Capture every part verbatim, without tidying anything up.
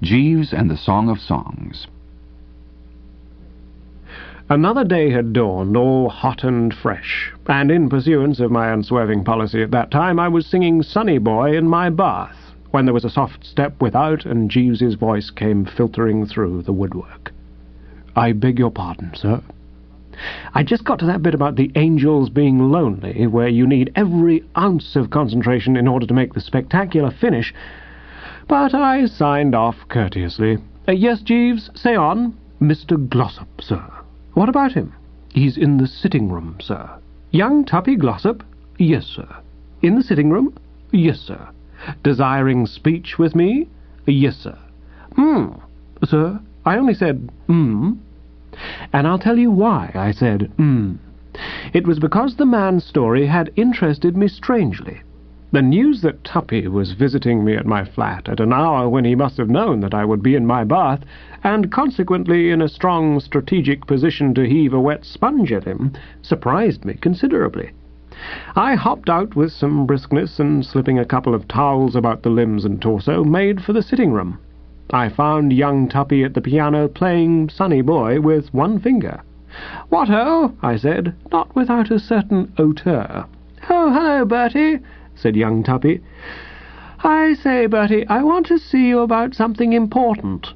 Jeeves and the Song of Songs. Another day had dawned, all hot and fresh, and in pursuance of my unswerving policy at that time, I was singing Sonny Boy in my bath, when there was a soft step without, and Jeeves's voice came filtering through the woodwork. "I beg your pardon, sir." I just got to that bit about the angels being lonely, where you need every ounce of concentration in order to make the spectacular finish, but I signed off courteously. Uh, yes, Jeeves, say on. "Mister Glossop, sir." "What about him?" "He's in the sitting-room, sir." "Young Tuppy Glossop?" "Yes, sir." "In the sitting-room?" "Yes, sir." "Desiring speech with me?" "Yes, sir." "Hmm, sir, I only said hmm. And I'll tell you why I said hmm. It was because the man's story had interested me strangely. The news that Tuppy was visiting me at my flat at an hour when he must have known that I would be in my bath, and consequently in a strong strategic position to heave a wet sponge at him, surprised me considerably. I hopped out with some briskness, and slipping a couple of towels about the limbs and torso, made for the sitting-room. I found young Tuppy at the piano playing Sonny Boy with one finger. "What-ho?" I said, not without a certain hauteur. "Oh, hello, Bertie," said young Tuppy. "I say, Bertie, I want to see you about something important."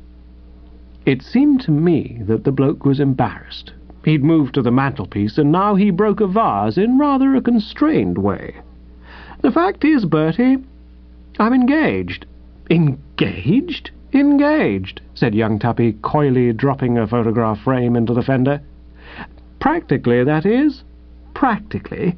It seemed to me that the bloke was embarrassed. He'd moved to the mantelpiece, and now he broke a vase in rather a constrained way. "The fact is, Bertie, I'm engaged." "Engaged? Engaged," said young Tuppy, coyly dropping a photograph frame into the fender. "Practically, that is." "Practically?"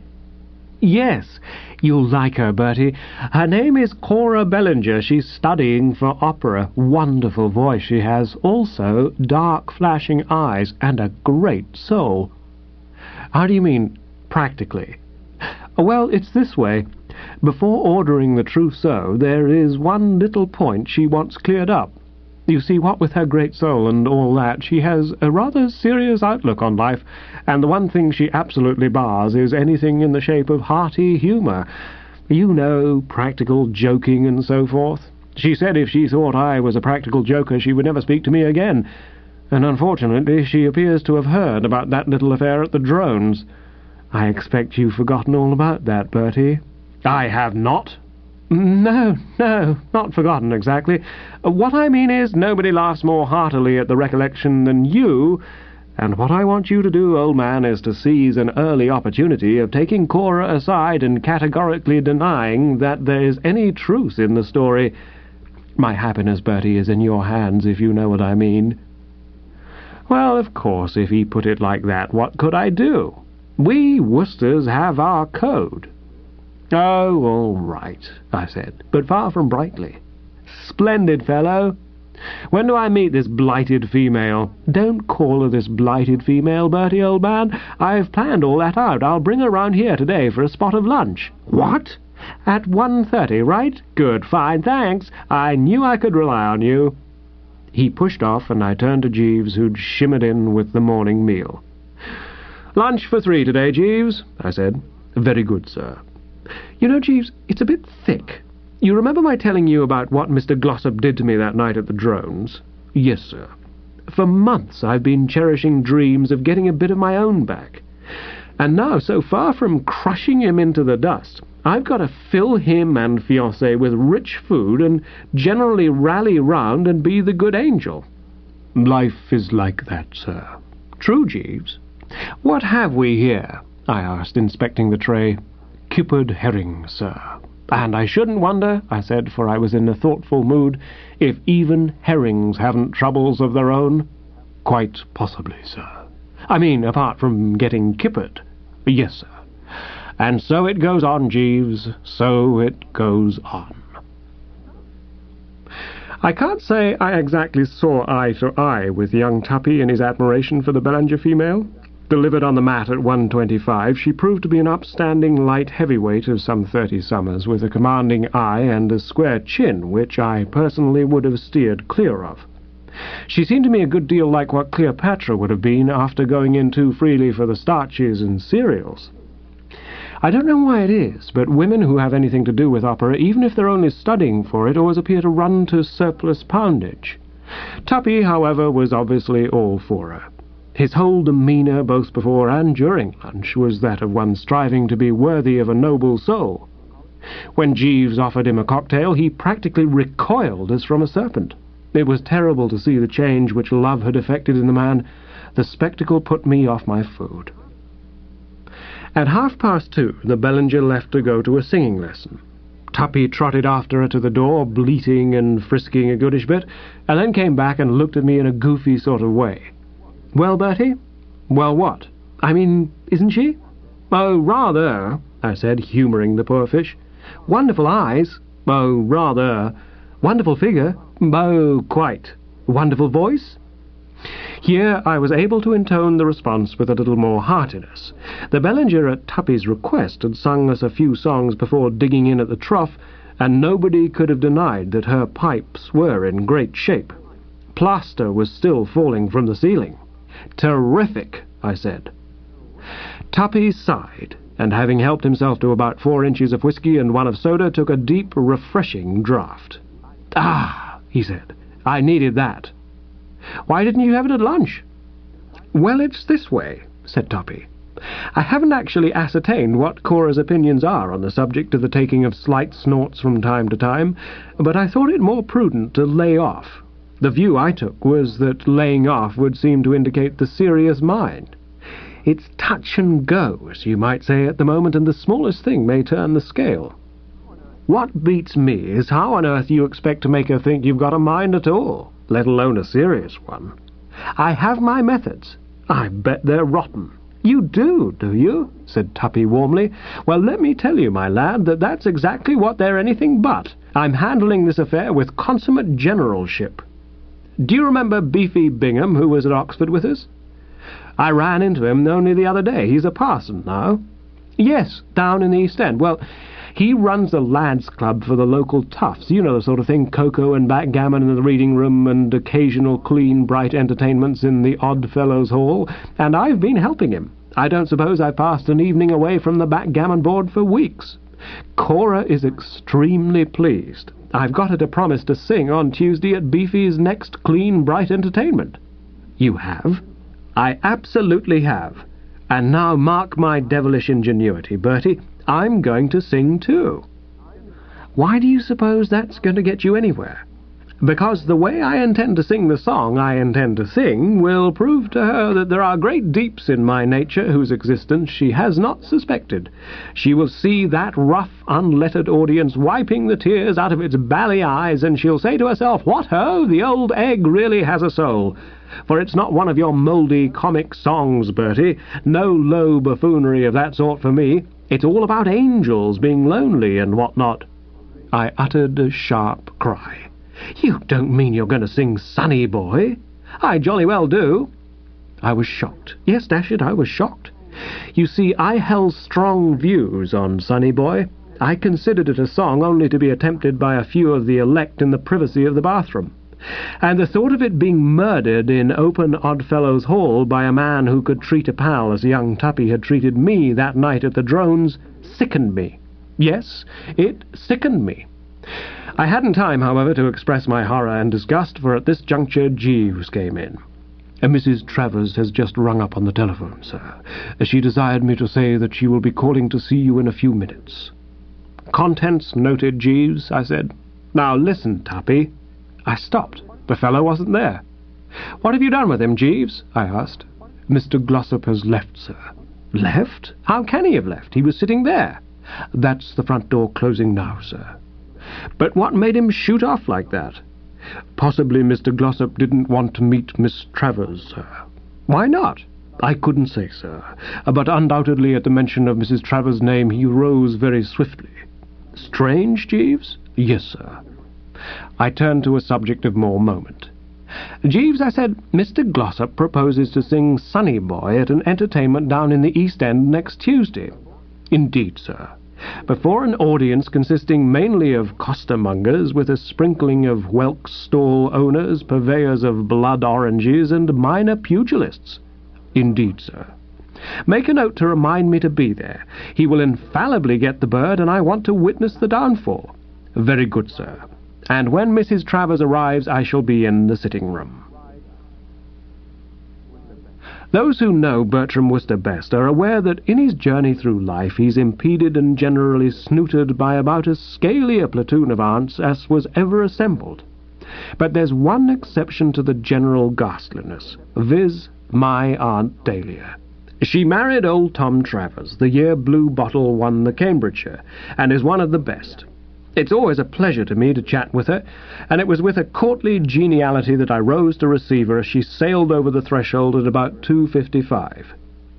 "Yes. You'll like her, Bertie. Her name is Cora Bellinger. She's studying for opera. Wonderful voice she has. Also dark, flashing eyes, and a great soul." "How do you mean, practically?" "Well, it's this way. Before ordering the trousseau, there is one little point she wants cleared up. You see, what with her great soul and all that, she has a rather serious outlook on life, and the one thing she absolutely bars is anything in the shape of hearty humour. You know, practical joking and so forth. She said if she thought I was a practical joker, she would never speak to me again, and unfortunately she appears to have heard about that little affair at the Drones. I expect you've forgotten all about that, Bertie." "I have not." "No, no, not forgotten exactly. What I mean is, nobody laughs more heartily at the recollection than you, and what I want you to do, old man, is to seize an early opportunity of taking Cora aside and categorically denying that there's any truth in the story. My happiness, Bertie, is in your hands, if you know what I mean." Well, of course, if he put it like that, what could I do? We Worcesters have our code. "Oh, all right," I said, but far from brightly. "Splendid fellow. When do I meet this blighted female?" "Don't call her this blighted female, Bertie, old man. I've planned all that out. I'll bring her round here today for a spot of lunch." "What? At one thirty, right? Good, fine, thanks. I knew I could rely on you." He pushed off, and I turned to Jeeves, who'd shimmered in with the morning meal. "Lunch for three today, Jeeves," I said. "Very good, sir." "You know, Jeeves, it's a bit thick. You remember my telling you about what Mister Glossop did to me that night at the Drones?" "Yes, sir." "For months I've been cherishing dreams of getting a bit of my own back. And now, so far from crushing him into the dust, I've got to fill him and fiancée with rich food and generally rally round and be the good angel." "Life is like that, sir." "True, Jeeves. What have we here?" I asked, inspecting the tray. "Kippered herring, sir." "And I shouldn't wonder," I said, for I was in a thoughtful mood, "if even herrings haven't troubles of their own." "Quite possibly, sir." "I mean, apart from getting kippered." "Yes, sir." And so it goes on, Jeeves, so it goes on. I can't say I exactly saw eye to eye with young Tuppy in his admiration for the Bellinger female. Delivered on the mat at one twenty-five, she proved to be an upstanding light heavyweight of some thirty summers, with a commanding eye and a square chin, which I personally would have steered clear of. She seemed to me a good deal like what Cleopatra would have been after going in too freely for the starches and cereals. I don't know why it is, but women who have anything to do with opera, even if they're only studying for it, always appear to run to surplus poundage. Tuppy, however, was obviously all for her. His whole demeanour, both before and during lunch, was that of one striving to be worthy of a noble soul. When Jeeves offered him a cocktail, he practically recoiled as from a serpent. It was terrible to see the change which love had effected in the man. The spectacle put me off my food. At half past two, the Bellinger left to go to a singing lesson. Tuppy trotted after her to the door, bleating and frisking a goodish bit, and then came back and looked at me in a goofy sort of way. "Well, Bertie?" "Well, what? I mean, isn't she?" "Oh, rather," I said, humouring the poor fish. "Wonderful eyes." "Oh, rather." "Wonderful figure." "Oh, quite." "Wonderful voice." Here I was able to intone the response with a little more heartiness. The Bellinger, at Tuppy's request, had sung us a few songs before digging in at the trough, and nobody could have denied that her pipes were in great shape. Plaster was still falling from the ceiling. "Terrific," I said. Tuppy sighed, and having helped himself to about four inches of whisky and one of soda, took a deep, refreshing draught. "Ah," he said, "I needed that." "Why didn't you have it at lunch?" "Well, it's this way," said Tuppy. "I haven't actually ascertained what Cora's opinions are on the subject of the taking of slight snorts from time to time, but I thought it more prudent to lay off. The view I took was that laying off would seem to indicate the serious mind. It's touch and go, as you might say, at the moment, and the smallest thing may turn the scale. What beats me is how on earth you expect to make her think you've got a mind at all, let alone a serious one. I have my methods. I bet they're rotten." "You do, do you?" said Tuppy warmly. "Well, let me tell you, my lad, that that's exactly what they're anything but. I'm handling this affair with consummate generalship. Do you remember Beefy Bingham, who was at Oxford with us? I ran into him only the other day. He's a parson now." "Yes, down in the East End. Well, he runs a lads' club for the local toughs. You know the sort of thing, cocoa and backgammon in the reading room and occasional clean, bright entertainments in the Odd Fellows' Hall, and I've been helping him. I don't suppose I've passed an evening away from the backgammon board for weeks. Cora is extremely pleased. I've got her to promise to sing on Tuesday at Beefy's next clean, bright entertainment." "You have?" "I absolutely have. And now mark my devilish ingenuity, Bertie. I'm going to sing too." "Why do you suppose that's going to get you anywhere?" "Because the way I intend to sing the song I intend to sing will prove to her that there are great deeps in my nature whose existence she has not suspected. She will see that rough, unlettered audience wiping the tears out of its bally eyes, and she'll say to herself, 'What ho, the old egg really has a soul.' For it's not one of your mouldy comic songs, Bertie. No low buffoonery of that sort for me. It's all about angels being lonely and what not." I uttered a sharp cry. "You don't mean you're going to sing Sonny Boy?" "I jolly well do." I was shocked. Yes, dash it, I was shocked. You see, I held strong views on Sonny Boy. I considered it a song only to be attempted by a few of the elect in the privacy of the bathroom. And the thought of it being murdered in open Oddfellows Hall by a man who could treat a pal as young Tuppy had treated me that night at the Drones sickened me. Yes, it sickened me. I hadn't time, however, to express my horror and disgust, for at this juncture Jeeves came in. "Missus Travers has just rung up on the telephone, sir. She desired me to say that she will be calling to see you in a few minutes." "Contents noted, Jeeves," I said. "Now listen, Tuppy." I stopped. The fellow wasn't there. "What have you done with him, Jeeves?" I asked. "Mister Glossop has left, sir." "Left? How can he have left? He was sitting there." "That's the front door closing now, sir." "But what made him shoot off like that?" "Possibly Mister Glossop didn't want to meet Miss Travers, sir." "Why not?" "I couldn't say, sir. But undoubtedly at the mention of Missus Travers' name he rose very swiftly." "Strange, Jeeves?" "Yes, sir." I turned to a subject of more moment. "Jeeves," I said, "Mister Glossop proposes to sing Sonny Boy at an entertainment down in the East End next Tuesday." "Indeed, sir." "Before an audience consisting mainly of costermongers, with a sprinkling of whelk stall owners, purveyors of blood oranges, and minor pugilists." "Indeed, sir." Make a note to remind me to be there. He will infallibly get the bird, and I want to witness the downfall." "Very good, sir. And when Missus Travers arrives, I shall be in the sitting-room." Those who know Bertram Wooster best are aware that in his journey through life he's impeded and generally snooted by about as scaly a platoon of aunts as was ever assembled. But there's one exception to the general ghastliness, viz. my Aunt Dahlia. She married old Tom Travers the year Blue Bottle won the Cambridgeshire, and is one of the best. It's always a pleasure to me to chat with her, and it was with a courtly geniality that I rose to receive her as she sailed over the threshold at about two fifty-five.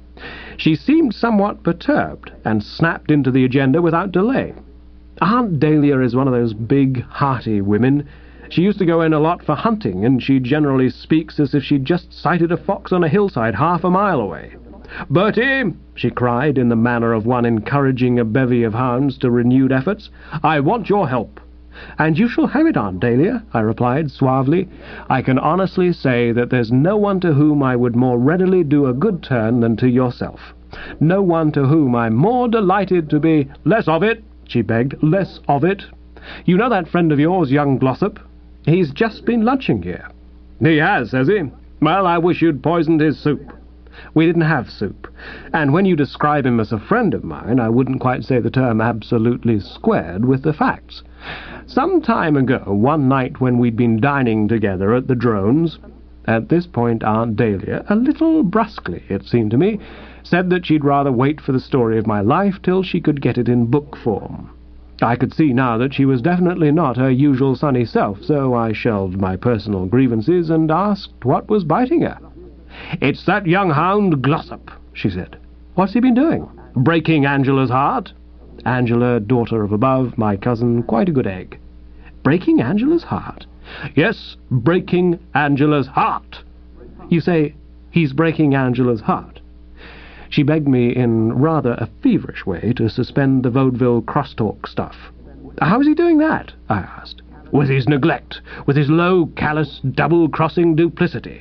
She seemed somewhat perturbed, and snapped into the agenda without delay. Aunt Dahlia is one of those big, hearty women. She used to go in a lot for hunting, and she generally speaks as if she'd just sighted a fox on a hillside half a mile away. "Bertie," she cried, in the manner of one encouraging a bevy of hounds to renewed efforts, "I want your help." "And you shall have it, Aunt Dahlia," I replied suavely. "I can honestly say that there's no one to whom I would more readily do a good turn than to yourself. No one to whom I'm more delighted to be—" "Less of it," she begged, "less of it. You know that friend of yours, young Glossop? He's just been lunching here." "He has, has he? Well, I wish you'd poisoned his soup." "We didn't have soup, and when you describe him as a friend of mine, I wouldn't quite say the term absolutely squared with the facts. Some time ago, one night when we'd been dining together at the Drones—" At this point Aunt Dahlia, a little brusquely, it seemed to me, said that she'd rather wait for the story of my life till she could get it in book form. I could see now that she was definitely not her usual sunny self, so I shelved my personal grievances and asked what was biting her. "It's that young hound Glossop," she said. "What's he been doing?" "Breaking Angela's heart." Angela, daughter of above, my cousin, quite a good egg. "Breaking Angela's heart?" "Yes, breaking Angela's heart." "You say he's breaking Angela's heart?" She begged me in rather a feverish way to suspend the vaudeville crosstalk stuff. "How is he doing that?" I asked. "With his neglect, with his low, callous, double-crossing duplicity."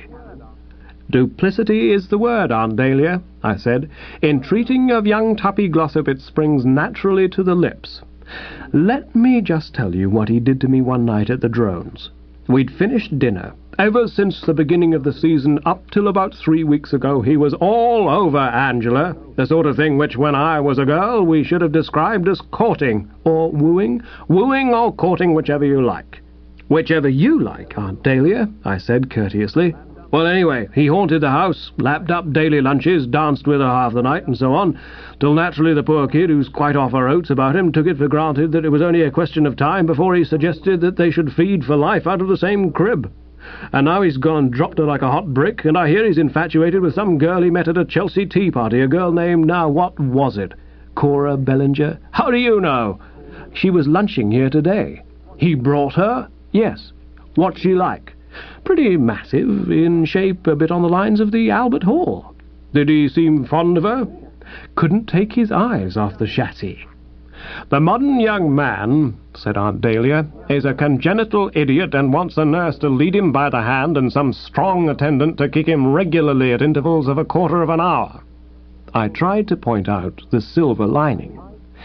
"Duplicity is the word, Aunt Dahlia," I said. "In treating of young Tuppy Glossop it springs naturally to the lips. Let me just tell you what he did to me one night at the Drones. We'd finished dinner. Ever since the beginning of the season up till about three weeks ago he was all over Angela, the sort of thing which when I was a girl we should have described as courting, or wooing, wooing or courting, whichever you like." "Whichever you like, Aunt Dahlia," I said courteously. "Well, anyway, he haunted the house, lapped up daily lunches, danced with her half the night, and so on, till naturally the poor kid, who's quite off her oats about him, took it for granted that it was only a question of time before he suggested that they should feed for life out of the same crib. And now he's gone and dropped her like a hot brick, and I hear he's infatuated with some girl he met at a Chelsea tea party, a girl named, now what was it? Cora Bellinger? How do you know?" "She was lunching here today." "He brought her?" "Yes." "What's she like?" "Pretty massive, in shape a bit on the lines of the Albert Hall." "Did he seem fond of her?" "Couldn't take his eyes off the chassis." "The modern young man," said Aunt Dahlia, "is a congenital idiot and wants a nurse to lead him by the hand and some strong attendant to kick him regularly at intervals of a quarter of an hour." I tried to point out the silver lining.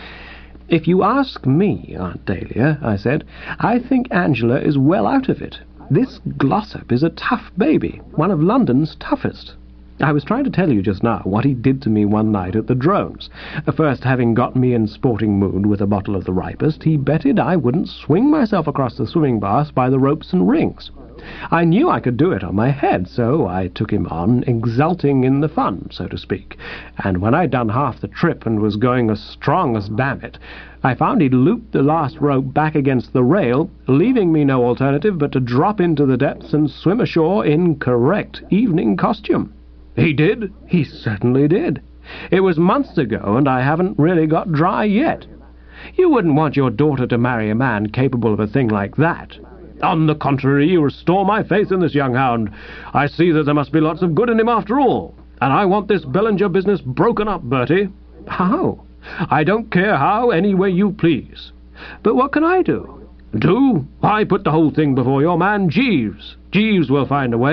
"If you ask me, Aunt Dahlia," I said, "I think Angela is well out of it. This Glossop is a tough baby, one of London's toughest. I was trying to tell you just now what he did to me one night at the Drones. First, having got me in sporting mood with a bottle of the ripest, he betted I wouldn't swing myself across the swimming bath by the ropes and rings. I knew I could do it on my head, so I took him on, exulting in the fun, so to speak, and when I'd done half the trip and was going as strong as damn it, I found he'd looped the last rope back against the rail, leaving me no alternative but to drop into the depths and swim ashore in correct evening costume. He did. He certainly did. It was months ago, and I haven't really got dry yet. You wouldn't want your daughter to marry a man capable of a thing like that. On the contrary, you restore my faith in this young hound. I see that there must be lots of good in him after all, and I want this Bellinger business broken up, Bertie." "How?" "I don't care how, any way you please." "But what can I do?" "Do? Why, put the whole thing before your man Jeeves. Jeeves will find a way.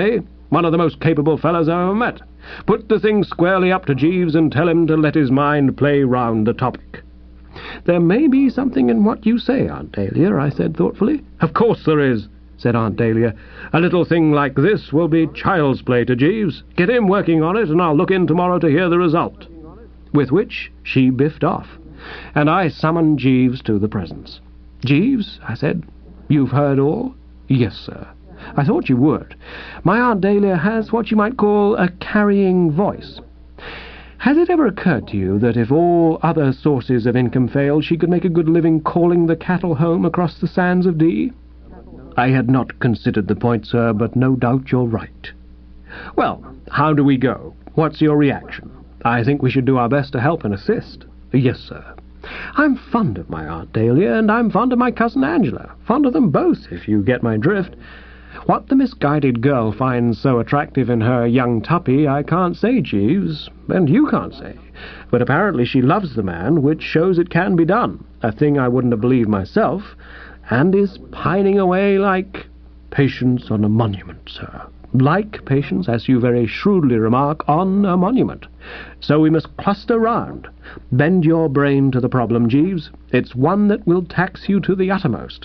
One of the most capable fellows I ever met. Put the thing squarely up to Jeeves and tell him to let his mind play round the topic." "There may be something in what you say, Aunt Dahlia," I said thoughtfully. "Of course there is," said Aunt Dahlia. "A little thing like this will be child's play to Jeeves. Get him working on it, and I'll look in tomorrow to hear the result." With which she biffed off, and I summoned Jeeves to the presence. "Jeeves," I said, "you've heard all?" "Yes, sir." "I thought you would. My Aunt Dahlia has what you might call a carrying voice. Has it ever occurred to you that if all other sources of income failed, she could make a good living calling the cattle home across the sands of Dee?" "I had not considered the point, sir, but no doubt you're right." "Well, how do we go? What's your reaction? I think we should do our best to help and assist." "Yes, sir." "I'm fond of my Aunt Dahlia, and I'm fond of my cousin Angela. Fond of them both, if you get my drift. What the misguided girl finds so attractive in her young Tuppy I can't say, Jeeves, and you can't say. But apparently she loves the man, which shows it can be done, a thing I wouldn't have believed myself, and is pining away like Patience on a monument, sir. Like Patience, as you very shrewdly remark, on a monument. So we must cluster round. Bend your brain to the problem, Jeeves. It's one that will tax you to the uttermost."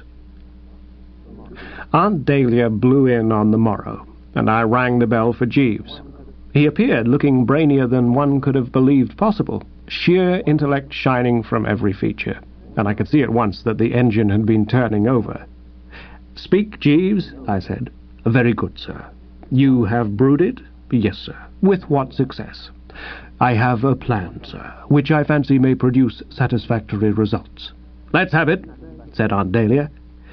Aunt Dahlia blew in on the morrow, and I rang the bell for Jeeves. He appeared looking brainier than one could have believed possible, sheer intellect shining from every feature, and I could see at once that the engine had been turning over. "Speak, Jeeves," I said. "Very good, sir." "You have brooded?" "Yes, sir." "With what success?" "I have a plan, sir, which I fancy may produce satisfactory results." "Let's have it," said Aunt Dahlia.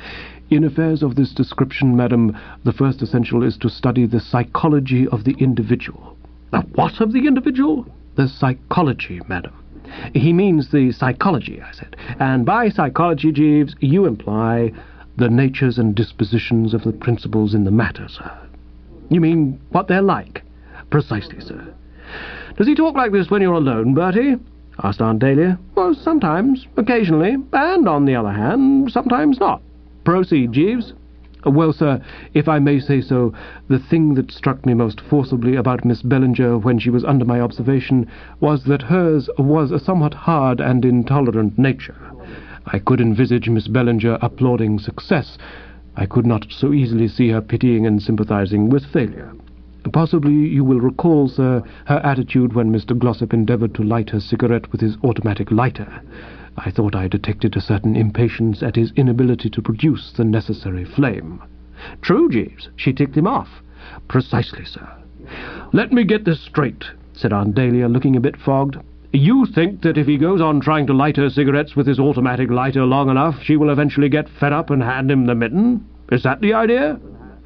"In affairs of this description, madam, the first essential is to study the psychology of the individual." "The what of the individual?" "The psychology, madam." "He means the psychology," I said. "And by psychology, Jeeves, you imply the natures and dispositions of the principles in the matter, sir." "You mean what they're like?" "Precisely, sir." "Does he talk like this when you're alone, Bertie?" asked Aunt Dahlia. "Well, sometimes, occasionally, and, on the other hand, sometimes not. Proceed, Jeeves." "Well, sir, if I may say so, the thing that struck me most forcibly about Miss Bellinger when she was under my observation was that hers was a somewhat hard and intolerant nature. I could envisage Miss Bellinger applauding success. I could not so easily see her pitying and sympathizing with failure. Possibly you will recall, sir, her attitude when Mister Glossop endeavored to light her cigarette with his automatic lighter. I thought I detected a certain impatience at his inability to produce the necessary flame." "True, Jeeves. She ticked him off." "Precisely, sir." "Let me get this straight," said Aunt Dahlia, looking a bit fogged. "You think that if he goes on trying to light her cigarettes with his automatic lighter long enough, she will eventually get fed up and hand him the mitten? Is that the idea?"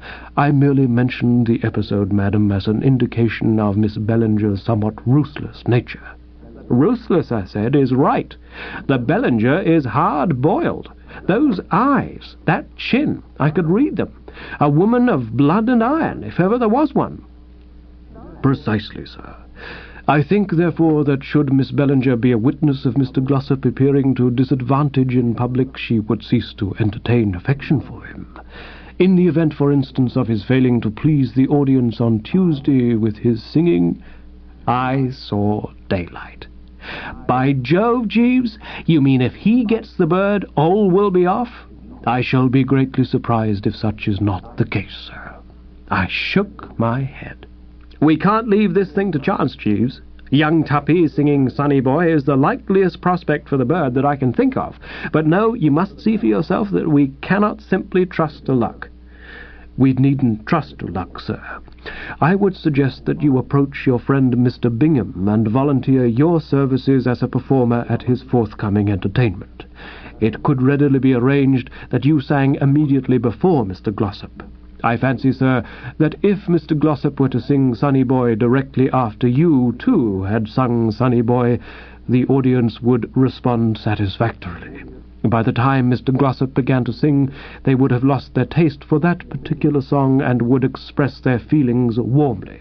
"I merely mentioned the episode, madam, as an indication of Miss Bellinger's somewhat ruthless nature." "Ruthless," I said, "is right. The Bellinger is hard-boiled. Those eyes, that chin, I could read them. A woman of blood and iron, if ever there was one." "Precisely, sir. I think, therefore, that should Miss Bellinger be a witness of Mister Glossop appearing to disadvantage in public, she would cease to entertain affection for him. In the event, for instance, of his failing to please the audience on Tuesday with his singing—" I saw daylight. "By Jove, Jeeves, you mean if he gets the bird, all will be off?" "I shall be greatly surprised if such is not the case, sir." I shook my head. "We can't leave this thing to chance, Jeeves. Young Tuppy singing Sonny Boy is the likeliest prospect for the bird that I can think of. But no, you must see for yourself that we cannot simply trust to luck." "We needn't trust to luck, sir. I would suggest that you approach your friend Mister Bingham and volunteer your services as a performer at his forthcoming entertainment. It could readily be arranged that you sang immediately before Mister Glossop. I fancy, sir, that if Mister Glossop were to sing Sonny Boy directly after you, too, had sung Sonny Boy, the audience would respond satisfactorily. By the time Mister Glossop began to sing, they would have lost their taste for that particular song and would express their feelings warmly."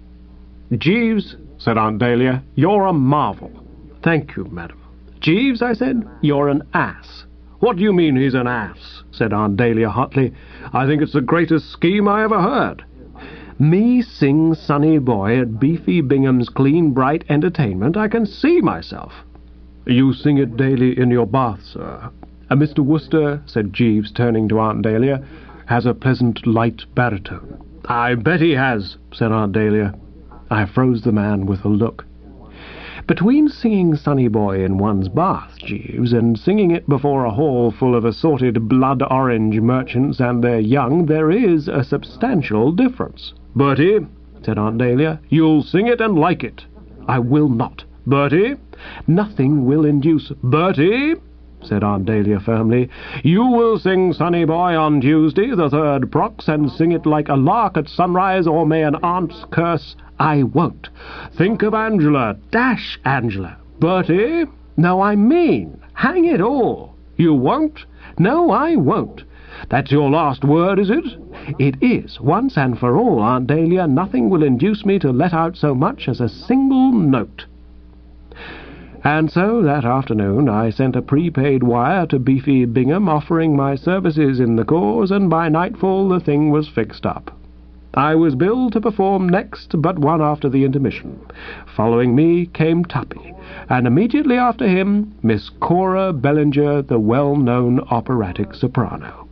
"Jeeves," said Aunt Dahlia, "you're a marvel." "Thank you, madam." "Jeeves," I said, "you're an ass." "What do you mean he's an ass?" said Aunt Dahlia hotly. "I think it's the greatest scheme I ever heard." Me sing Sonny Boy at Beefy Bingham's clean, bright entertainment? I can see myself. You sing it daily in your bath, sir. Uh, Mister Wooster, said Jeeves, turning to Aunt Dahlia, has a pleasant, light baritone. I bet he has, said Aunt Dahlia. I froze the man with a look. Between singing Sonny Boy in one's bath, Jeeves, and singing it before a hall full of assorted blood-orange merchants and their young, there is a substantial difference. Bertie, said Aunt Dahlia, you'll sing it and like it. I will not. Bertie, nothing will induce... Bertie, said Aunt Dahlia firmly, you will sing Sonny Boy on Tuesday, the third prox, and sing it like a lark at sunrise, or may an aunt's curse... I won't. Think of Angela. Dash Angela. Bertie? No, I mean. Hang it all. You won't? No, I won't. That's your last word, is it? It is. Once and for all, Aunt Dahlia, nothing will induce me to let out so much as a single note. And so, that afternoon, I sent a prepaid wire to Beefy Bingham offering my services in the cause, and by nightfall the thing was fixed up. I was billed to perform next but one after the intermission. Following me came Tuppy, and immediately after him Miss Cora Bellinger, the well-known operatic soprano.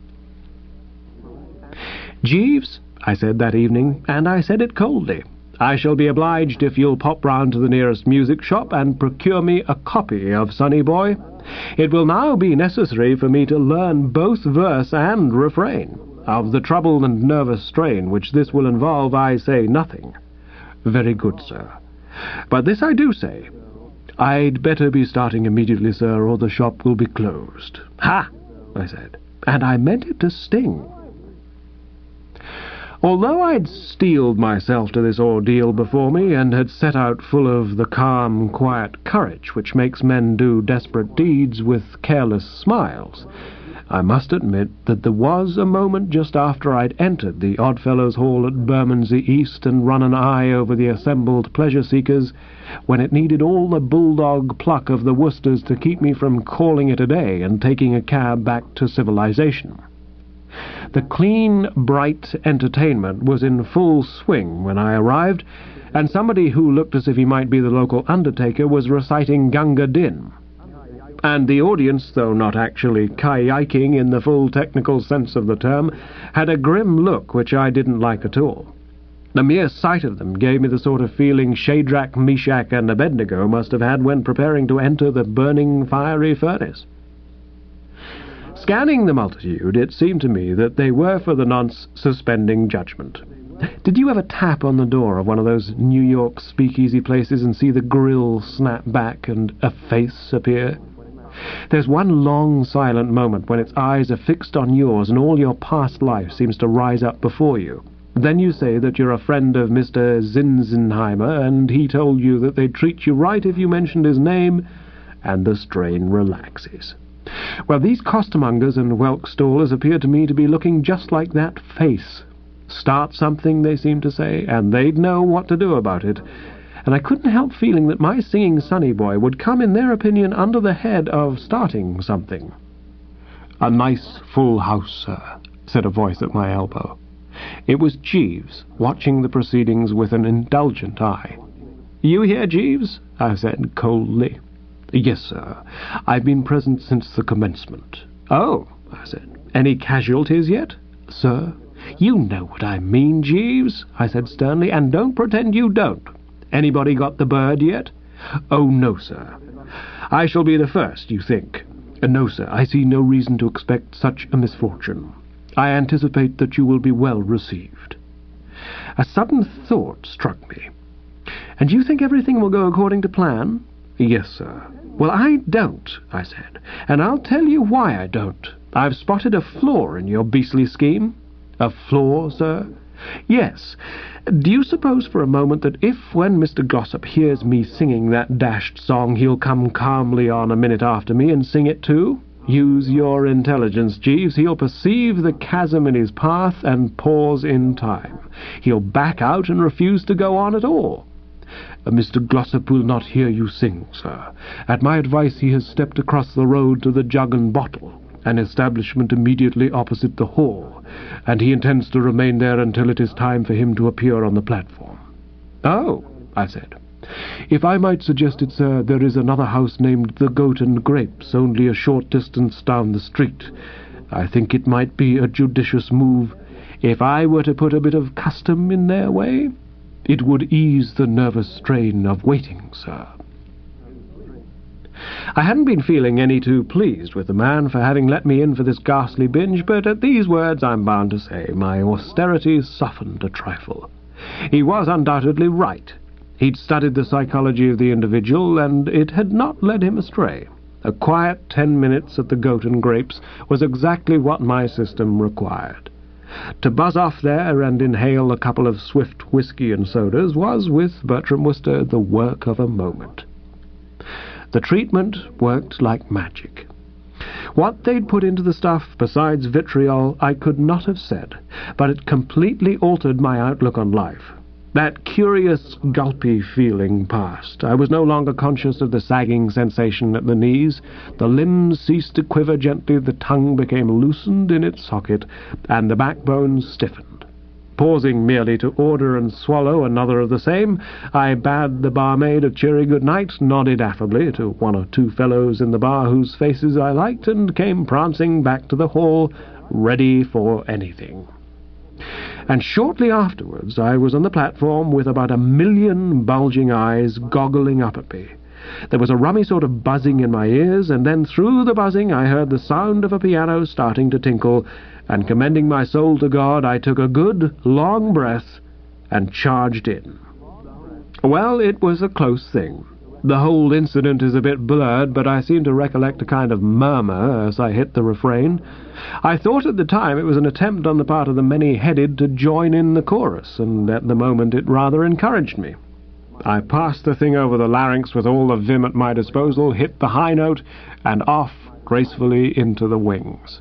Jeeves, I said that evening, and I said it coldly, I shall be obliged if you'll pop round to the nearest music shop and procure me a copy of Sonny Boy. It will now be necessary for me to learn both verse and refrain. Of the trouble and nervous strain which this will involve, I say nothing. Very good, sir. But this I do say. I'd better be starting immediately, sir, or the shop will be closed. Ha! I said, and I meant it to sting. Although I'd steeled myself to this ordeal before me, and had set out full of the calm, quiet courage which makes men do desperate deeds with careless smiles, I must admit that there was a moment just after I'd entered the Oddfellows' Hall at Bermondsey East and run an eye over the assembled pleasure-seekers, when it needed all the bulldog pluck of the Woosters to keep me from calling it a day and taking a cab back to civilization. The clean, bright entertainment was in full swing when I arrived, and somebody who looked as if he might be the local undertaker was reciting Gunga Din. And the audience, though not actually kayaking in the full technical sense of the term, had a grim look which I didn't like at all. The mere sight of them gave me the sort of feeling Shadrach, Meshach, and Abednego must have had when preparing to enter the burning fiery furnace. Scanning the multitude, it seemed to me that they were for the nonce suspending judgment. Did you ever tap on the door of one of those New York speakeasy places and see the grill snap back and a face appear? There's one long, silent moment when its eyes are fixed on yours and all your past life seems to rise up before you. Then you say that you're a friend of Mister Zinzenheimer, and he told you that they'd treat you right if you mentioned his name, and the strain relaxes. Well, these costermongers and whelk stallers appear to me to be looking just like that face. Start something, they seem to say, and they'd know what to do about it. And I couldn't help feeling that my singing Sonny Boy would come, in their opinion, under the head of starting something. "A nice full house, sir," said a voice at my elbow. It was Jeeves, watching the proceedings with an indulgent eye. "You here, Jeeves?" I said coldly. "Yes, sir. I've been present since the commencement." "Oh," I said. "Any casualties yet?" "Sir?" "You know what I mean, Jeeves," I said sternly, "and don't pretend you don't. Anybody got the bird yet?" "Oh, no, sir." "I shall be the first, you think?" "No, sir. I see no reason to expect such a misfortune. I anticipate that you will be well received." A sudden thought struck me. "And you think everything will go according to plan?" "Yes, sir." "Well, I don't," I said, "and I'll tell you why I don't. I've spotted a flaw in your beastly scheme." "A flaw, sir?" "Yes. Do you suppose for a moment that if, when Mister Glossop hears me singing that dashed song, he'll come calmly on a minute after me and sing it too? Use your intelligence, Jeeves. He'll perceive the chasm in his path and pause in time. He'll back out and refuse to go on at all." "Mister Glossop will not hear you sing, sir. At my advice he has stepped across the road to the jug and bottle. an establishment immediately opposite the hall, and he intends to remain there until it is time for him to appear on the platform." "Oh," I said. "If I might suggest it, sir, there is another house named the Goat and Grapes, only a short distance down the street. I think it might be a judicious move if I were to put a bit of custom in their way. It would ease the nervous strain of waiting, sir." I hadn't been feeling any too pleased with the man for having let me in for this ghastly binge, but at these words I'm bound to say my austerity softened a trifle. He was undoubtedly right. He'd studied the psychology of the individual, and it had not led him astray. A quiet ten minutes at the Goat and Grapes was exactly what my system required. To buzz off there and inhale a couple of swift whiskey and sodas was, with Bertram Wooster, the work of a moment. The treatment worked like magic. What they'd put into the stuff besides vitriol I could not have said, but it completely altered my outlook on life. That curious, gulpy feeling passed. I was no longer conscious of the sagging sensation at the knees. The limbs ceased to quiver gently, the tongue became loosened in its socket, and the backbone stiffened. Pausing merely to order and swallow another of the same, I bade the barmaid a cheery good night, nodded affably to one or two fellows in the bar whose faces I liked, and came prancing back to the hall, ready for anything. And shortly afterwards I was on the platform with about a million bulging eyes goggling up at me. There was a rummy sort of buzzing in my ears, and then through the buzzing I heard the sound of a piano starting to tinkle, and commending my soul to God, I took a good, long breath and charged in. Well, it was a close thing. The whole incident is a bit blurred, but I seem to recollect a kind of murmur as I hit the refrain. I thought at the time it was an attempt on the part of the many-headed to join in the chorus, and at the moment it rather encouraged me. I passed the thing over the larynx with all the vim at my disposal, hit the high note, and off gracefully into the wings.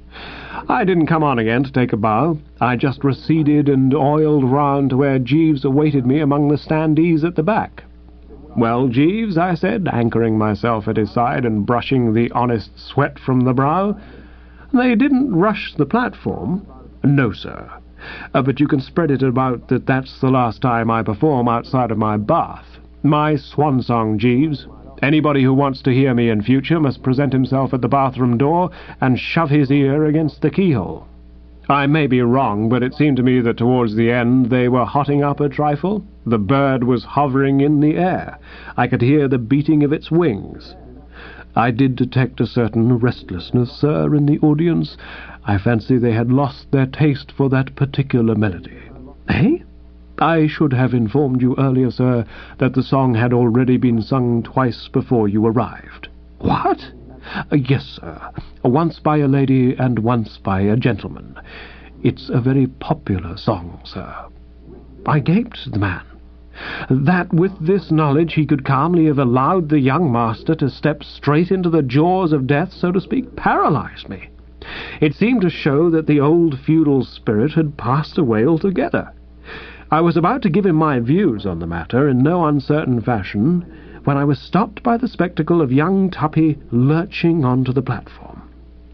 I didn't come on again to take a bow. I just receded and oiled round to where Jeeves awaited me among the standees at the back. "Well, Jeeves," I said, anchoring myself at his side and brushing the honest sweat from the brow, "they didn't rush the platform?" "No, sir. Uh, but you can spread it about that that's the last time I perform outside of my bath. My swan song, Jeeves. Anybody who wants to hear me in future must present himself at the bathroom door and shove his ear against the keyhole." I may be wrong, but it seemed to me that towards the end they were hotting up a trifle. The bird was hovering in the air. I could hear the beating of its wings. I did detect a certain restlessness, sir, in the audience. I fancy they had lost their taste for that particular melody. Eh? I should have informed you earlier, sir, that the song had already been sung twice before you arrived. What? Uh, yes, sir. Once by a lady and once by a gentleman. It's a very popular song, sir. I gaped at the man. That with this knowledge he could calmly have allowed the young master to step straight into the jaws of death, so to speak, paralyzed me. It seemed to show that the old feudal spirit had passed away altogether. I was about to give him my views on the matter in no uncertain fashion when I was stopped by the spectacle of young Tuppy lurching onto the platform.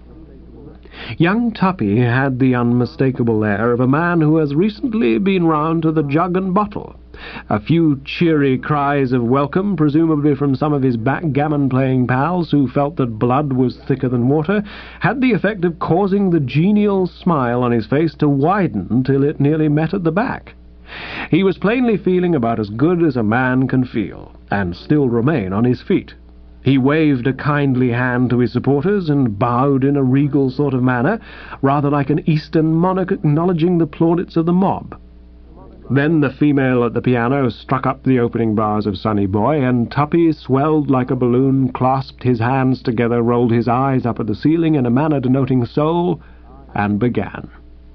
Young Tuppy had the unmistakable air of a man who has recently been round to the jug and bottle. A few cheery cries of welcome, presumably from some of his backgammon-playing pals who felt that blood was thicker than water, had the effect of causing the genial smile on his face to widen till it nearly met at the back. He was plainly feeling about as good as a man can feel, and still remain on his feet. He waved a kindly hand to his supporters and bowed in a regal sort of manner, rather like an Eastern monarch acknowledging the plaudits of the mob. Then the female at the piano struck up the opening bars of Sonny Boy, and Tuppy swelled like a balloon, clasped his hands together, rolled his eyes up at the ceiling in a manner denoting soul, and began.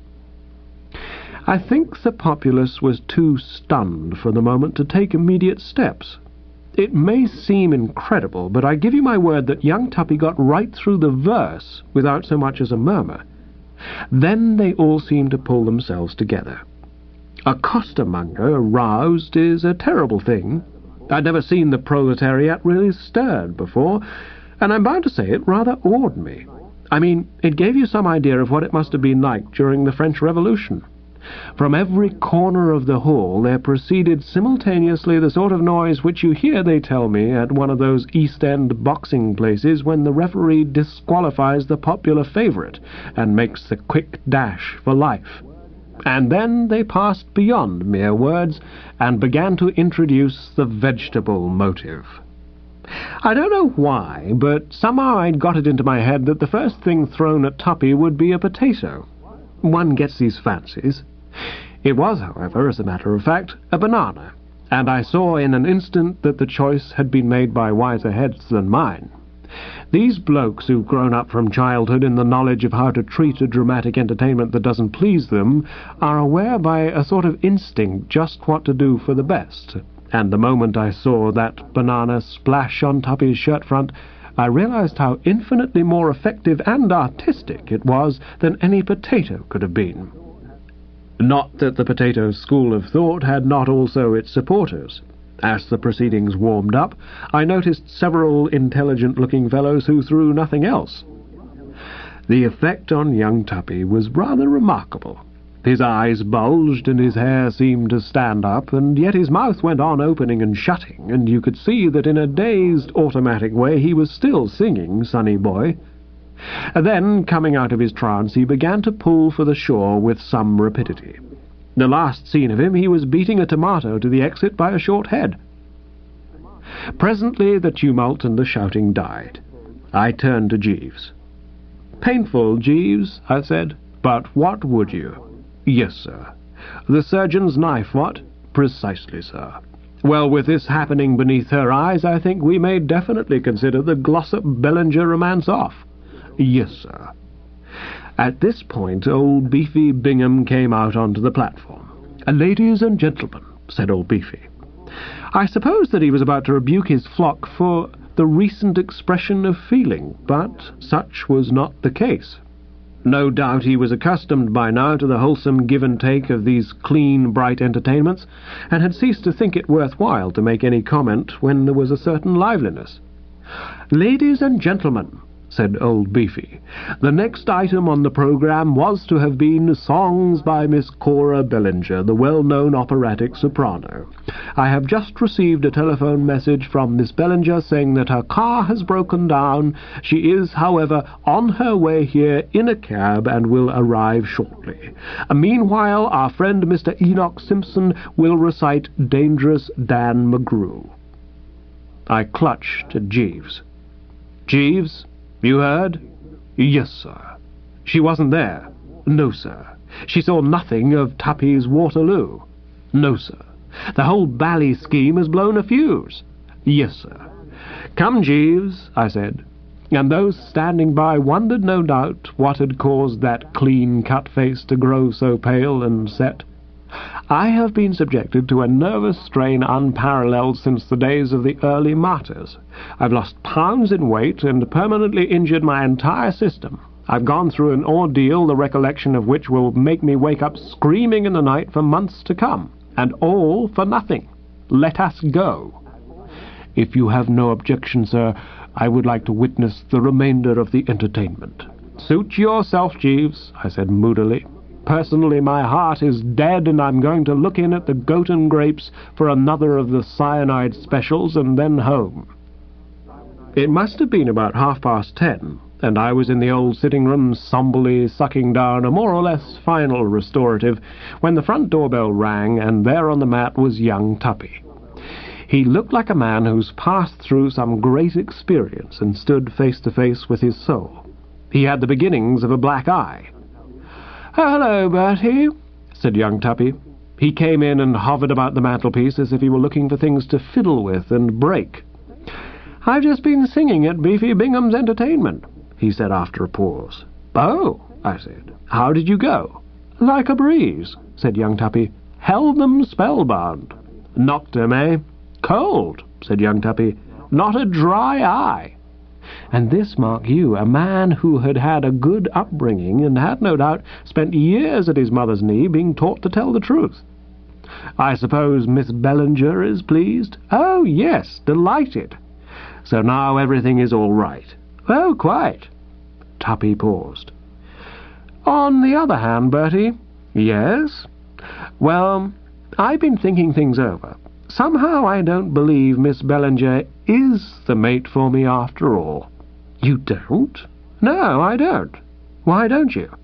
I think the populace was too stunned for the moment to take immediate steps. It may seem incredible, but I give you my word that young Tuppy got right through the verse without so much as a murmur. Then they all seemed to pull themselves together. A costermonger roused is a terrible thing. I'd never seen the proletariat really stirred before, and I'm bound to say it rather awed me. I mean, it gave you some idea of what it must have been like during the French Revolution. From every corner of the hall there proceeded simultaneously the sort of noise which you hear, they tell me, at one of those East End boxing places when the referee disqualifies the popular favourite and makes the quick dash for life. And then they passed beyond mere words and began to introduce the vegetable motive. I don't know why, but somehow I'd got it into my head that the first thing thrown at Tuppy would be a potato. One gets these fancies. It was, however, as a matter of fact, a banana, and I saw in an instant that the choice had been made by wiser heads than mine. These blokes who've grown up from childhood in the knowledge of how to treat a dramatic entertainment that doesn't please them are aware by a sort of instinct just what to do for the best, and the moment I saw that banana splash on Tuppy's shirt front, I realized how infinitely more effective and artistic it was than any potato could have been. Not that the potato school of thought had not also its supporters. As the proceedings warmed up, I noticed several intelligent-looking fellows who threw nothing else. The effect on young Tuppy was rather remarkable. His eyes bulged and his hair seemed to stand up, and yet his mouth went on opening and shutting, and you could see that in a dazed, automatic way he was still singing Sonny Boy. Then, coming out of his trance, he began to pull for the shore with some rapidity. The last seen of him, he was beating a tomato to the exit by a short head. Presently the tumult and the shouting died. I turned to Jeeves. "Painful, Jeeves," I said, "but what would you?" "Yes, sir." "The surgeon's knife, what?" "Precisely, sir." "Well, with this happening beneath her eyes, I think we may definitely consider the Glossop Bellinger romance off." "Yes, sir." At this point old Beefy Bingham came out onto the platform. "Ladies and gentlemen," said old Beefy. I suppose that he was about to rebuke his flock for the recent expression of feeling, but such was not the case. No doubt he was accustomed by now to the wholesome give and take of these clean, bright entertainments, and had ceased to think it worthwhile to make any comment when there was a certain liveliness. "Ladies and gentlemen," said old Beefy, "the next item on the programme was to have been songs by Miss Cora Bellinger, the well-known operatic soprano. I have just received a telephone message from Miss Bellinger saying that her car has broken down. She is, however, on her way here in a cab and will arrive shortly. Meanwhile, our friend Mister Enoch Simpson will recite Dangerous Dan McGrew." I clutched at Jeeves. "Jeeves, you heard?" "Yes, sir." "She wasn't there?" "No, sir." "She saw nothing of Tuppy's Waterloo?" "No, sir." "The whole bally scheme has blown a fuse?" "Yes, sir." "Come, Jeeves," I said, and those standing by wondered no doubt what had caused that clean-cut face to grow so pale and set. "I have been subjected to a nervous strain unparalleled since the days of the early martyrs. I've lost pounds in weight and permanently injured my entire system. I've gone through an ordeal the recollection of which will make me wake up screaming in the night for months to come, and all for nothing. Let us go." "If you have no objection, sir, I would like to witness the remainder of the entertainment." "Suit yourself, Jeeves," I said moodily. "Personally, my heart is dead, and I'm going to look in at the Goat and Grapes for another of the cyanide specials and then home." It must have been about half-past ten, and I was in the old sitting-room somberly sucking down a more or less final restorative, when the front doorbell rang, and there on the mat was young Tuppy. He looked like a man who's passed through some great experience and stood face to face with his soul. He had the beginnings of a black eye. "Hello, Bertie," said young Tuppy. He came in and hovered about the mantelpiece as if he were looking for things to fiddle with and break. "I've just been singing at Beefy Bingham's entertainment," he said after a pause. "Oh," I said. "How did you go?" "Like a breeze," said young Tuppy. "Held them spellbound." "Knocked 'em, eh?" "Cold," said young Tuppy. "Not a dry eye." And this, mark you, a man who had had a good upbringing and had, no doubt, spent years at his mother's knee being taught to tell the truth. "I suppose Miss Bellinger is pleased?" "Oh, yes, delighted." "So now everything is all right?" "Oh, quite." Tuppy paused. "On the other hand, Bertie, yes. Well, I've been thinking things over. Somehow I don't believe Miss Bellinger is the mate for me after all." "You don't?" "No, I don't. Why don't you?"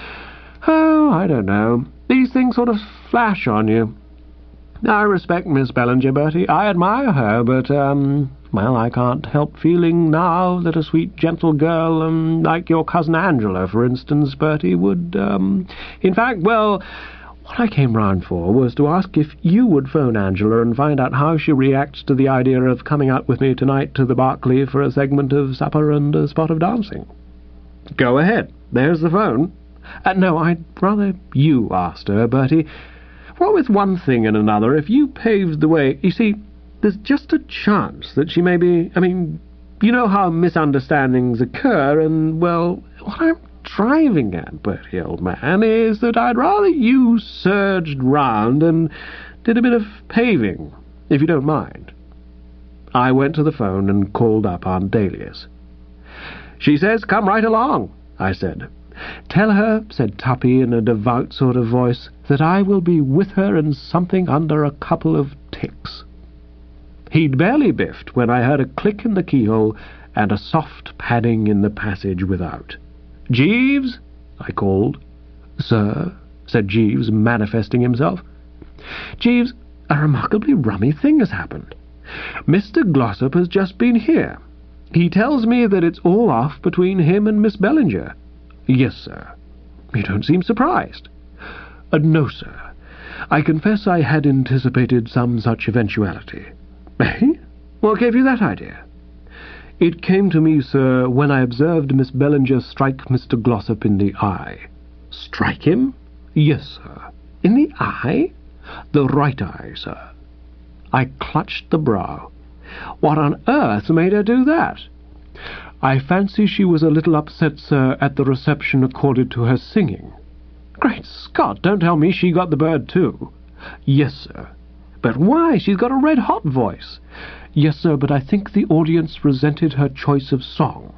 "Oh, I don't know. These things sort of flash on you. I respect Miss Bellinger, Bertie. I admire her, but, um, well, I can't help feeling now that a sweet, gentle girl, um, like your cousin Angela, for instance, Bertie, would, um, in fact, well, what I came round for was to ask if you would phone Angela and find out how she reacts to the idea of coming out with me tonight to the Berkeley for a segment of supper and a spot of dancing." "Go ahead. There's the phone." Uh, no, I'd rather you asked her, Bertie. What with one thing and another, if you paved the way... You see, there's just a chance that she may be... I mean, you know how misunderstandings occur, and, well, what I'm driving at, Bertie, old man, is that I'd rather you surged round and did a bit of paving, if you don't mind. I went to the phone and called up Aunt Dahlia's. "She says come right along," I said. "Tell her," said Tuppy in a devout sort of voice, "that I will be with her in something under a couple of ticks." He'd barely biffed when I heard a click in the keyhole and a soft padding in the passage without. "Jeeves?" I called. "Sir?" said Jeeves, manifesting himself. "Jeeves, a remarkably rummy thing has happened. Mister Glossop has just been here. He tells me that it's all off between him and Miss Bellinger." "Yes, sir." "You don't seem surprised." Uh, "No, sir. I confess I had anticipated some such eventuality." "Eh? What gave you that idea?" "It came to me, sir, when I observed Miss Bellinger strike Mister Glossop in the eye." "Strike him?" "Yes, sir." "In the eye?" "The right eye, sir." I clutched the brow. What on earth made her do that? "I fancy she was a little upset, sir, at the reception accorded to her singing." "Great Scott, don't tell me she got the bird too." "Yes, sir." "But why? She's got a red-hot voice." "Yes, sir, but I think the audience resented her choice of song."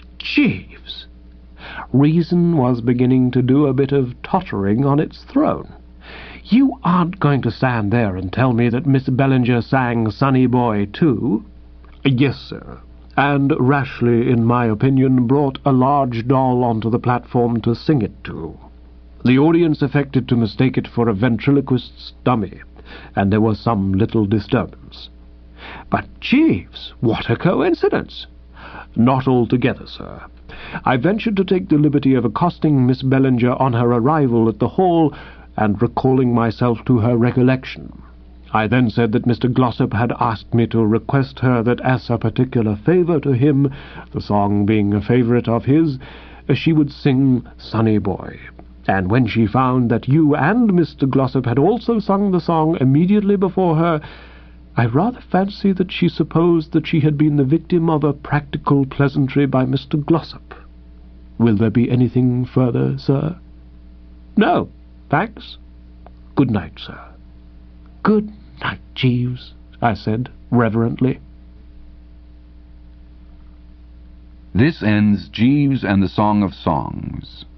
Jeeves! Reason was beginning to do a bit of tottering on its throne. "You aren't going to stand there and tell me that Miss Bellinger sang Sonny Boy too?" "Yes, sir. And rashly, in my opinion, brought a large doll onto the platform to sing it to. The audience affected to mistake it for a ventriloquist's dummy, and there was some little disturbance." "But, Jeeves, what a coincidence!" "Not altogether, sir. I ventured to take the liberty of accosting Miss Bellinger on her arrival at the hall and recalling myself to her recollection. I then said that Mister Glossop had asked me to request her that as a particular favour to him, the song being a favourite of his, she would sing Sonny Boy. And when she found that you and Mister Glossop had also sung the song immediately before her, I rather fancy that she supposed that she had been the victim of a practical pleasantry by Mister Glossop. Will there be anything further, sir?" "No, thanks. Good night, sir." "Good night, Jeeves," I said reverently. This ends Jeeves and the Song of Songs.